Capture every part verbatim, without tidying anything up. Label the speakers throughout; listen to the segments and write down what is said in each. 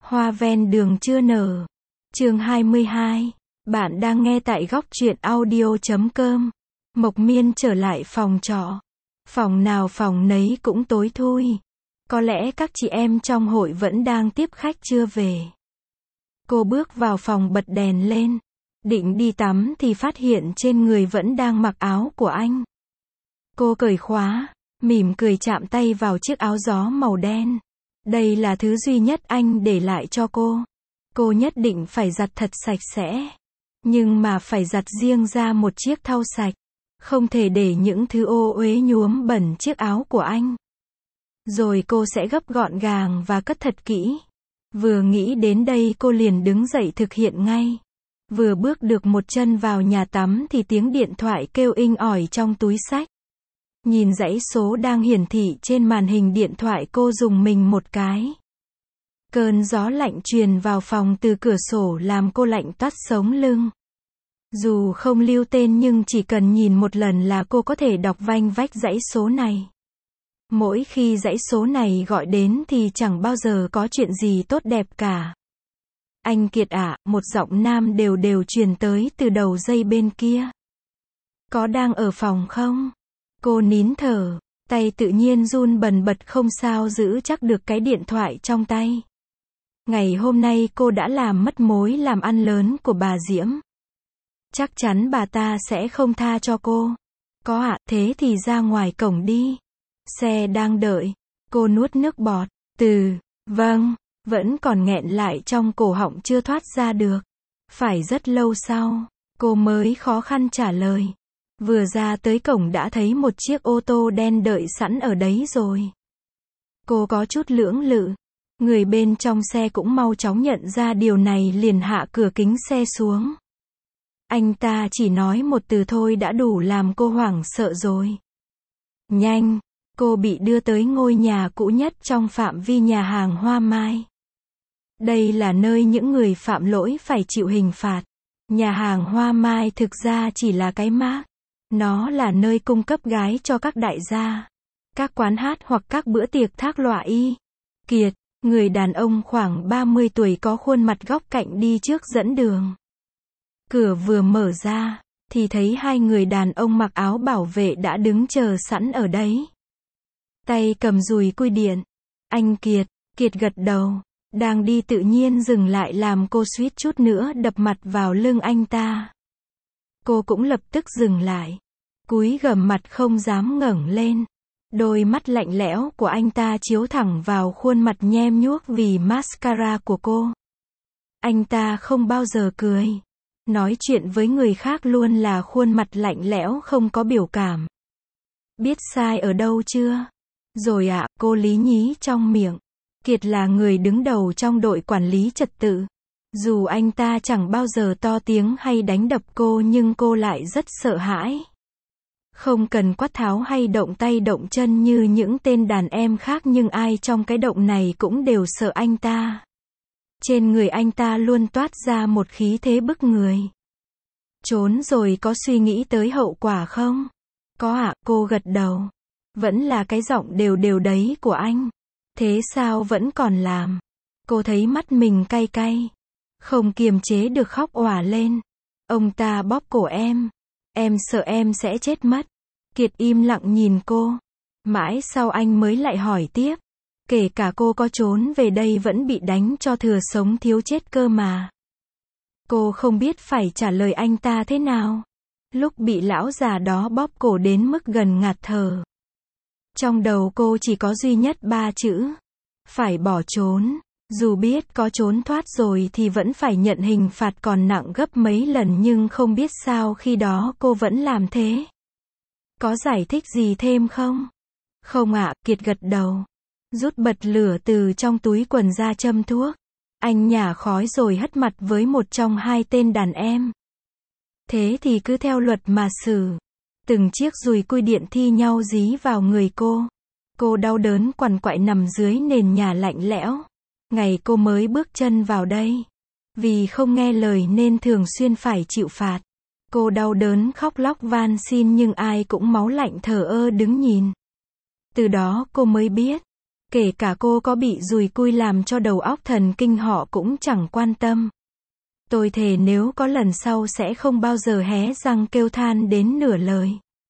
Speaker 1: Hoa ven đường chưa nở. Chương hai mươi hai. Bạn đang nghe tại góc truyện audio chấm com. Mộc Miên trở lại phòng trọ. Phòng nào phòng nấy cũng tối thui. Có lẽ các chị em trong hội vẫn đang tiếp khách chưa về. Cô bước vào phòng bật đèn lên. Định đi tắm thì phát hiện trên người vẫn đang mặc áo của anh. Cô cởi khóa, mỉm cười chạm tay vào chiếc áo gió màu đen. Đây là thứ duy nhất anh để lại cho cô. Cô nhất định phải giặt thật sạch sẽ. Nhưng mà phải giặt riêng ra một chiếc thau sạch. Không thể để những thứ ô uế nhuốm bẩn chiếc áo của anh. Rồi cô sẽ gấp gọn gàng và cất thật kỹ. Vừa nghĩ đến đây cô liền đứng dậy thực hiện ngay. Vừa bước được một chân vào nhà tắm thì tiếng điện thoại kêu inh ỏi trong túi xách. Nhìn dãy số đang hiển thị trên màn hình điện thoại, cô rùng mình một cái. Cơn gió lạnh truyền vào phòng từ cửa sổ làm cô lạnh toát sống lưng. Dù không lưu tên nhưng chỉ cần nhìn một lần là cô có thể đọc vanh vách dãy số này. Mỗi khi dãy số này gọi đến thì chẳng bao giờ có chuyện gì tốt đẹp cả. Anh Kiệt ạ, một giọng nam đều đều truyền tới từ đầu dây bên kia. Có đang ở phòng không? Cô nín thở, tay tự nhiên run bần bật không sao giữ chắc được cái điện thoại trong tay. Ngày hôm nay cô đã làm mất mối làm ăn lớn của bà Diễm. Chắc chắn bà ta sẽ không tha cho cô. Có ạ, thế thì ra ngoài cổng đi. Xe đang đợi. Cô nuốt nước bọt. Từ, vâng, vẫn còn nghẹn lại trong cổ họng chưa thoát ra được. Phải rất lâu sau, cô mới khó khăn trả lời. Vừa ra tới cổng đã thấy một chiếc ô tô đen đợi sẵn ở đấy rồi. Cô có chút lưỡng lự. Người bên trong xe cũng mau chóng nhận ra điều này liền hạ cửa kính xe xuống. Anh ta chỉ nói một từ thôi đã đủ làm cô hoảng sợ rồi. Nhanh, cô bị đưa tới ngôi nhà cũ nhất trong phạm vi nhà hàng Hoa Mai. Đây là nơi những người phạm lỗi phải chịu hình phạt. Nhà hàng Hoa Mai thực ra chỉ là cái mác. Nó là nơi cung cấp gái cho các đại gia, các quán hát hoặc các bữa tiệc thác loại y. Kiệt, người đàn ông khoảng ba mươi tuổi có khuôn mặt góc cạnh đi trước dẫn đường. Cửa vừa mở ra, thì thấy hai người đàn ông mặc áo bảo vệ đã đứng chờ sẵn ở đấy. Tay cầm dùi cui điện. Anh Kiệt, Kiệt gật đầu, đang đi tự nhiên dừng lại làm cô suýt chút nữa đập mặt vào lưng anh ta. Cô cũng lập tức dừng lại. Cúi gằm mặt không dám ngẩng lên. Đôi mắt lạnh lẽo của anh ta chiếu thẳng vào khuôn mặt nhem nhuốc vì mascara của cô. Anh ta không bao giờ cười. Nói chuyện với người khác luôn là khuôn mặt lạnh lẽo không có biểu cảm. Biết sai ở đâu chưa? Rồi ạ, cô lý nhí trong miệng. Kiệt là người đứng đầu trong đội quản lý trật tự. Dù anh ta chẳng bao giờ to tiếng hay đánh đập cô nhưng cô lại rất sợ hãi. Không cần quát tháo hay động tay động chân như những tên đàn em khác nhưng ai trong cái động này cũng đều sợ anh ta. Trên người anh ta luôn toát ra một khí thế bức người. Trốn rồi có suy nghĩ tới hậu quả không? Có ạ, cô gật đầu. Vẫn là cái giọng đều đều đấy của anh. Thế sao vẫn còn làm? Cô thấy mắt mình cay cay. Không kiềm chế được khóc òa lên. Ông ta bóp cổ em. Em sợ em sẽ chết mất. Kiệt im lặng nhìn cô. Mãi sau anh mới lại hỏi tiếp. Kể cả cô có trốn về đây vẫn bị đánh cho thừa sống thiếu chết cơ mà. Cô không biết phải trả lời anh ta thế nào. Lúc bị lão già đó bóp cổ đến mức gần ngạt thở. Trong đầu cô chỉ có duy nhất ba chữ. Phải bỏ trốn. Dù biết có trốn thoát rồi thì vẫn phải nhận hình phạt còn nặng gấp mấy lần nhưng không biết sao khi đó cô vẫn làm thế. Có giải thích gì thêm không? Không ạ, Kiệt gật đầu. Rút bật lửa từ trong túi quần ra châm thuốc. Anh nhả khói rồi hất mặt với một trong hai tên đàn em. Thế thì cứ theo luật mà xử. Từng chiếc dùi cui điện thi nhau dí vào người cô. Cô đau đớn quằn quại nằm dưới nền nhà lạnh lẽo. Ngày cô mới bước chân vào đây. Vì không nghe lời nên thường xuyên phải chịu phạt. Cô đau đớn khóc lóc van xin nhưng ai cũng máu lạnh thờ ơ đứng nhìn. Từ đó cô mới biết. Kể cả cô có bị dùi cui làm cho đầu óc thần kinh họ cũng chẳng quan tâm. Tôi thề nếu có lần sau sẽ không bao giờ hé răng kêu than đến nửa lời.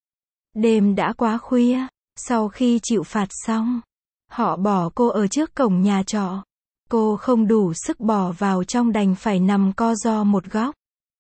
Speaker 1: Đêm đã quá khuya, sau khi chịu phạt xong, họ bỏ cô ở trước cổng nhà trọ. Cô không đủ sức bỏ vào trong đành phải nằm co ro một góc.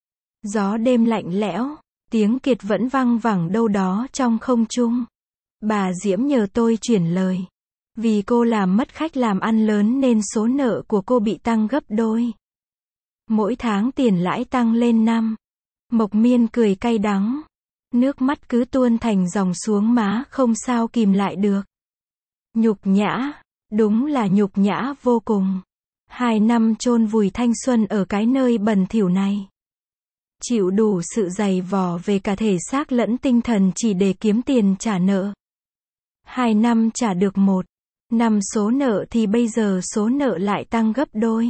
Speaker 1: Gió đêm lạnh lẽo, tiếng kiệt vẫn văng vẳng đâu đó trong không trung. Bà Diễm nhờ tôi chuyển lời. Vì cô làm mất khách làm ăn lớn nên số nợ của cô bị tăng gấp đôi. Mỗi tháng tiền lãi tăng lên năm. Mộc Miên cười cay đắng. Nước mắt cứ tuôn thành dòng xuống má không sao kìm lại được. Nhục nhã, đúng là nhục nhã vô cùng. Hai năm chôn vùi thanh xuân ở cái nơi bẩn thỉu này. Chịu đủ sự dày vò về cả thể xác lẫn tinh thần chỉ để kiếm tiền trả nợ. Hai năm trả được một năm số nợ thì bây giờ số nợ lại tăng gấp đôi.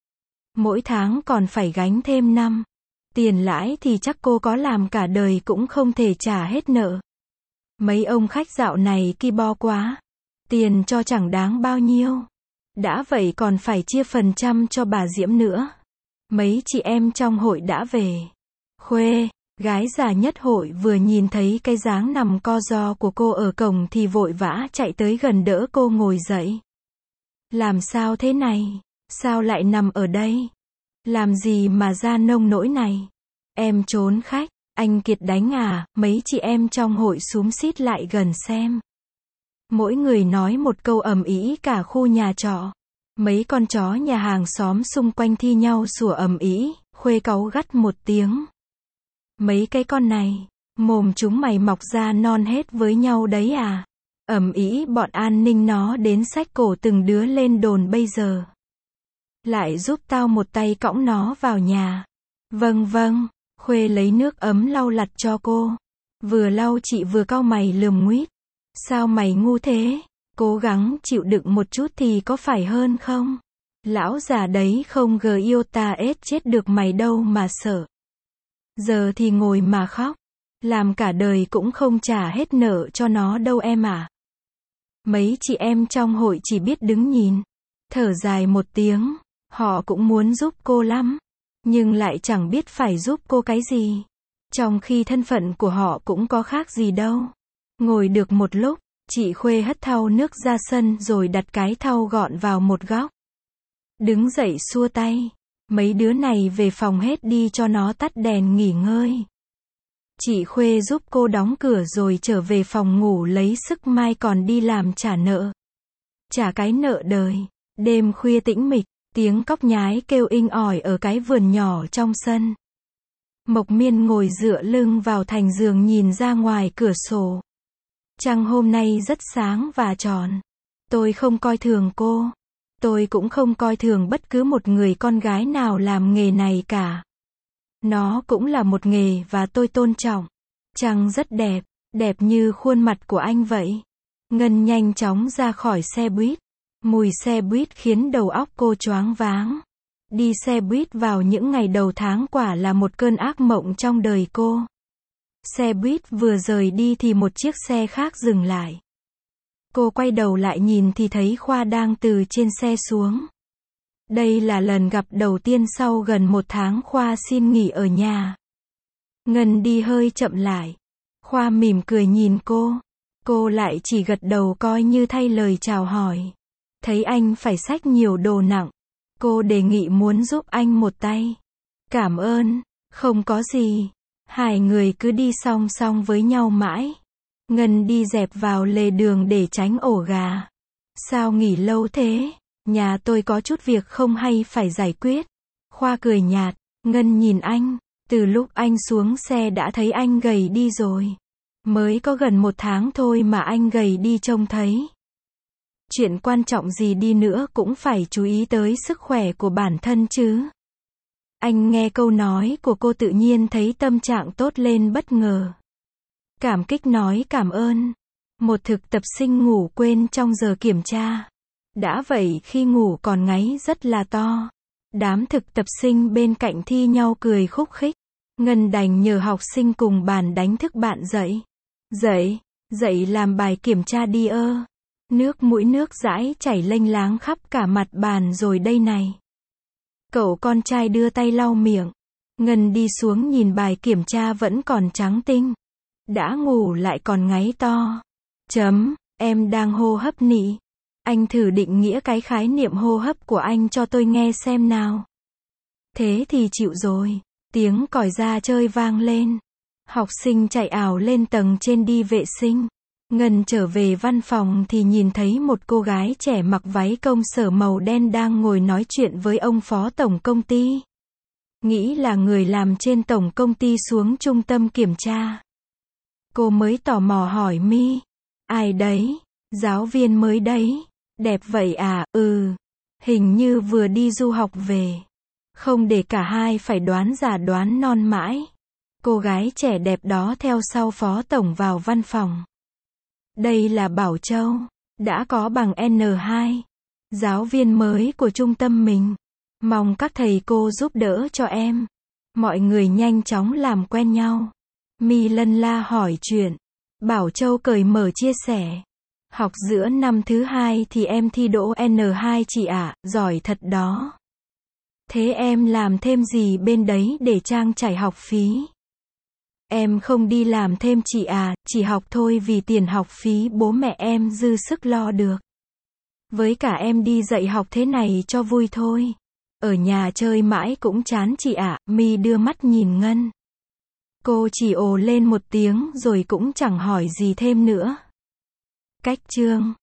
Speaker 1: Mỗi tháng còn phải gánh thêm năm. Tiền lãi thì chắc cô có làm cả đời cũng không thể trả hết nợ. Mấy ông khách dạo này ki bo quá. Tiền cho chẳng đáng bao nhiêu. Đã vậy còn phải chia phần trăm cho bà Diễm nữa. Mấy chị em trong hội đã về. Khuê, gái già nhất hội vừa nhìn thấy cái dáng nằm co ro của cô ở cổng thì vội vã chạy tới gần đỡ cô ngồi dậy. Làm sao thế này? Sao lại nằm ở đây? Làm gì mà ra nông nỗi này? Em trốn khách, anh Kiệt đánh à? Mấy chị em trong hội xúm xít lại gần xem. Mỗi người nói một câu ầm ĩ cả khu nhà trọ. Mấy con chó nhà hàng xóm xung quanh thi nhau sủa ầm ĩ. Khuê cáu gắt một tiếng. Mấy cái con này, mồm chúng mày mọc ra non hết với nhau đấy à? Ầm ĩ bọn an ninh nó đến xách cổ từng đứa lên đồn bây giờ. Lại giúp tao một tay cõng nó vào nhà. Vâng vâng, Khuê lấy nước ấm lau lặt cho cô. Vừa lau chị vừa cau mày lườm nguýt. Sao mày ngu thế? Cố gắng chịu đựng một chút thì có phải hơn không? Lão già đấy không gờ yêu ta ết chết được mày đâu mà sợ. Giờ thì ngồi mà khóc. Làm cả đời cũng không trả hết nợ cho nó đâu em à. Mấy chị em trong hội chỉ biết đứng nhìn. Thở dài một tiếng. Họ cũng muốn giúp cô lắm. Nhưng lại chẳng biết phải giúp cô cái gì. Trong khi thân phận của họ cũng có khác gì đâu. Ngồi được một lúc, chị Khuê hất thau nước ra sân rồi đặt cái thau gọn vào một góc. Đứng dậy xua tay. Mấy đứa này về phòng hết đi cho nó tắt đèn nghỉ ngơi. Chị Khuê giúp cô đóng cửa rồi trở về phòng ngủ lấy sức mai còn đi làm trả nợ. Trả cái nợ đời. Đêm khuya tĩnh mịch, tiếng cóc nhái kêu inh ỏi ở cái vườn nhỏ trong sân. Mộc Miên ngồi dựa lưng vào thành giường nhìn ra ngoài cửa sổ. Trăng hôm nay rất sáng và tròn. Tôi không coi thường cô. Tôi cũng không coi thường bất cứ một người con gái nào làm nghề này cả. Nó cũng là một nghề và tôi tôn trọng. Trăng rất đẹp, đẹp như khuôn mặt của anh vậy. Ngân nhanh chóng ra khỏi xe buýt. Mùi xe buýt khiến đầu óc cô choáng váng. Đi xe buýt vào những ngày đầu tháng quả là một cơn ác mộng trong đời cô. Xe buýt vừa rời đi thì một chiếc xe khác dừng lại. Cô quay đầu lại nhìn thì thấy Khoa đang từ trên xe xuống. Đây là lần gặp đầu tiên sau gần một tháng Khoa xin nghỉ ở nhà. Ngân đi hơi chậm lại. Khoa mỉm cười nhìn cô. Cô lại chỉ gật đầu coi như thay lời chào hỏi. Thấy anh phải xách nhiều đồ nặng. Cô đề nghị muốn giúp anh một tay. Cảm ơn, không có gì. Hai người cứ đi song song với nhau mãi. Ngân đi dẹp vào lề đường để tránh ổ gà. Sao nghỉ lâu thế? Nhà tôi có chút việc không hay phải giải quyết. Khoa cười nhạt. Ngân nhìn anh. Từ lúc anh xuống xe đã thấy anh gầy đi rồi. Mới có gần một tháng thôi mà anh gầy đi trông thấy. Chuyện quan trọng gì đi nữa cũng phải chú ý tới sức khỏe của bản thân chứ. Anh nghe câu nói của cô tự nhiên thấy tâm trạng tốt lên bất ngờ. Cảm kích nói cảm ơn. Một thực tập sinh ngủ quên trong giờ kiểm tra. Đã vậy khi ngủ còn ngáy rất là to. Đám thực tập sinh bên cạnh thi nhau cười khúc khích. Ngân đành nhờ học sinh cùng bàn đánh thức bạn dậy. Dậy, dậy làm bài kiểm tra đi ơ. Nước mũi nước dãi chảy lênh láng khắp cả mặt bàn rồi đây này. Cậu con trai đưa tay lau miệng. Ngân đi xuống nhìn bài kiểm tra vẫn còn trắng tinh. Đã ngủ lại còn ngáy to. Chấm, em đang hô hấp nị. Anh thử định nghĩa cái khái niệm hô hấp của anh cho tôi nghe xem nào. Thế thì chịu rồi. Tiếng còi ra chơi vang lên. Học sinh chạy ảo lên tầng trên đi vệ sinh. Ngân trở về văn phòng thì nhìn thấy một cô gái trẻ mặc váy công sở màu đen đang ngồi nói chuyện với ông phó tổng công ty. Nghĩ là người làm trên tổng công ty xuống trung tâm kiểm tra. Cô mới tò mò hỏi Mi. Ai đấy? Giáo viên mới đấy. Đẹp vậy à? Ừ. Hình như vừa đi du học về. Không để cả hai phải đoán già đoán non mãi. Cô gái trẻ đẹp đó theo sau phó tổng vào văn phòng. Đây là Bảo Châu. Đã có bằng N hai. Giáo viên mới của trung tâm mình. Mong các thầy cô giúp đỡ cho em. Mọi người nhanh chóng làm quen nhau. Mi lân la hỏi chuyện. Bảo Châu cởi mở chia sẻ. Học giữa năm thứ hai thì em thi đỗ N hai chị ạ, giỏi thật đó. Thế em làm thêm gì bên đấy để trang trải học phí? Em không đi làm thêm chị à, chỉ học thôi vì tiền học phí bố mẹ em dư sức lo được. Với cả em đi dạy học thế này cho vui thôi. Ở nhà chơi mãi cũng chán chị ạ, Mi đưa mắt nhìn Ngân. Cô chỉ ồ lên một tiếng rồi cũng chẳng hỏi gì thêm nữa. Cách chương